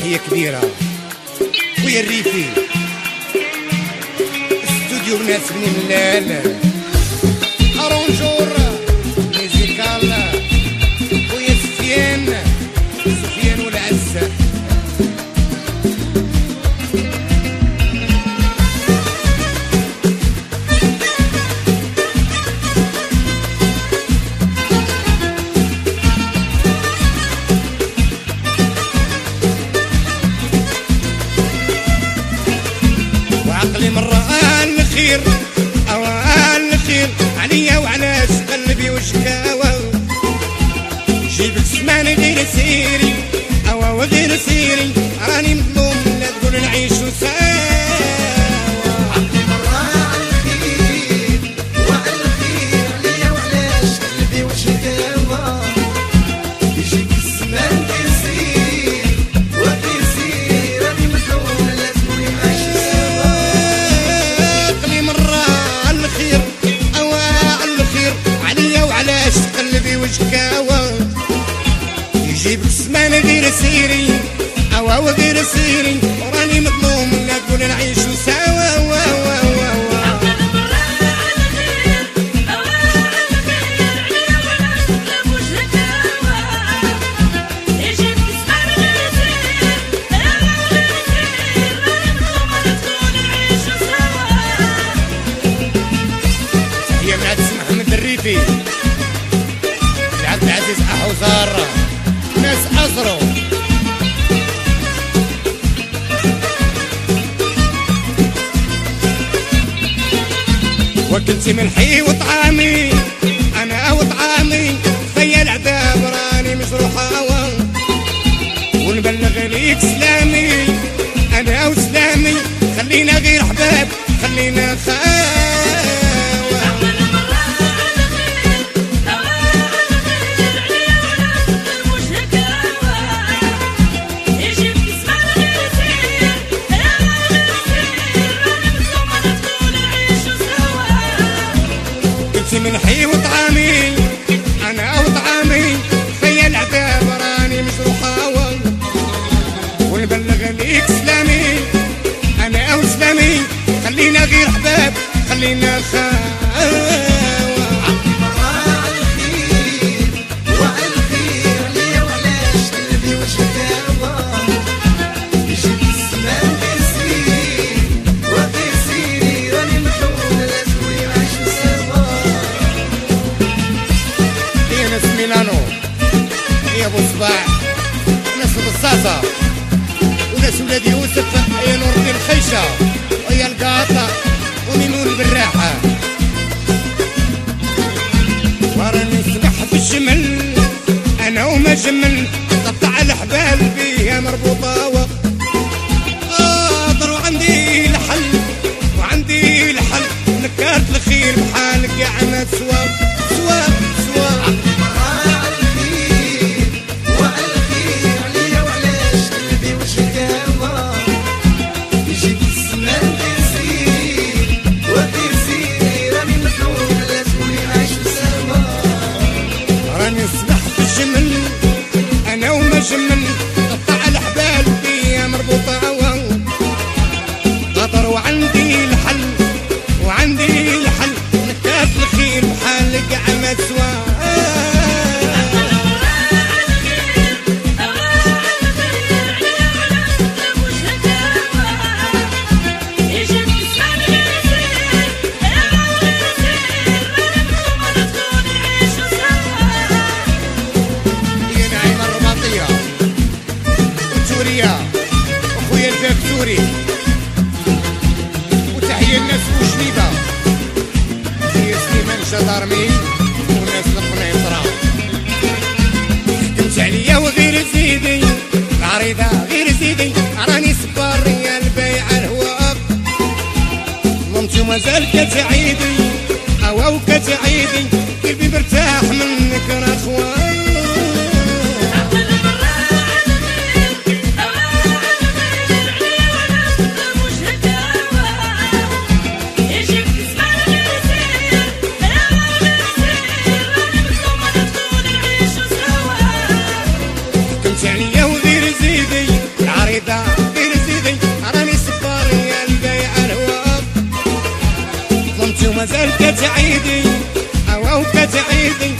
تحية كبيرة خويا الريفي استوديو ناس بني ملال أرونجور ميزيكال خويا سفيان والعزة وعقلي مرة الخير أو الخير عليا وعلاش قلبي وشكاوى جيبك سمان غير سيري أو غير سيري راني مظلوم لا تقول نعيش سوا عقلي مرة الخير والخير عليا وعلاش قلبي وشكاوى يجيك السمان غير سيري وغير سيري راني مظلوم لا تقول نعيش سوا عقلي مرة الخير أو الخير عليا وعلاش قلبي وشكاوى يجيبك سمان غير سيري أو غير سيري وراني مظلوم لا تقول نعيش سوا هي من عدس محمد الريفي عبد العزيز أحوزار ناس أزرو وكلتي ملحي وطعامي أنا وطعامي فيا العذاب راني مجروح هوا ونبلغ ليك سلامي أنا وسلامي خلينا غير حباب خلينا خاوة ملحي وطعامي أنا وطعامي فيا العذاب راني مجروح هوا ونبلغ ليك سلامي أنا وسلامي خلينا غير حباب خلينا خاوة يا ابو صباح ناس البصاصه وناس ولاد يوسف يا نور الدين خيشه ويا القاطه وميمون بالراحه وراني نسبح في الجمل انا وما جمل قطع الحبال بيها مربوطه قادر وعندي الحل وعندي الحل نكات الخير بحالك يا عماد سوا جمل قطع الحبال بيا مربوطة قطر وعندي الحل نكات الخير بحالك عماد سوا وخويا الباب سوري وتحية الناس وجنيبة هي سليمان جدارمي والناس القنيطرة حكمت عليا وغير زيدي العريضة غير زيدي راني صبار يا البايع الهواء مامتي ومازال كتعيدي أو كتعيدي قلبي مرتاح منك راه خويا زيدي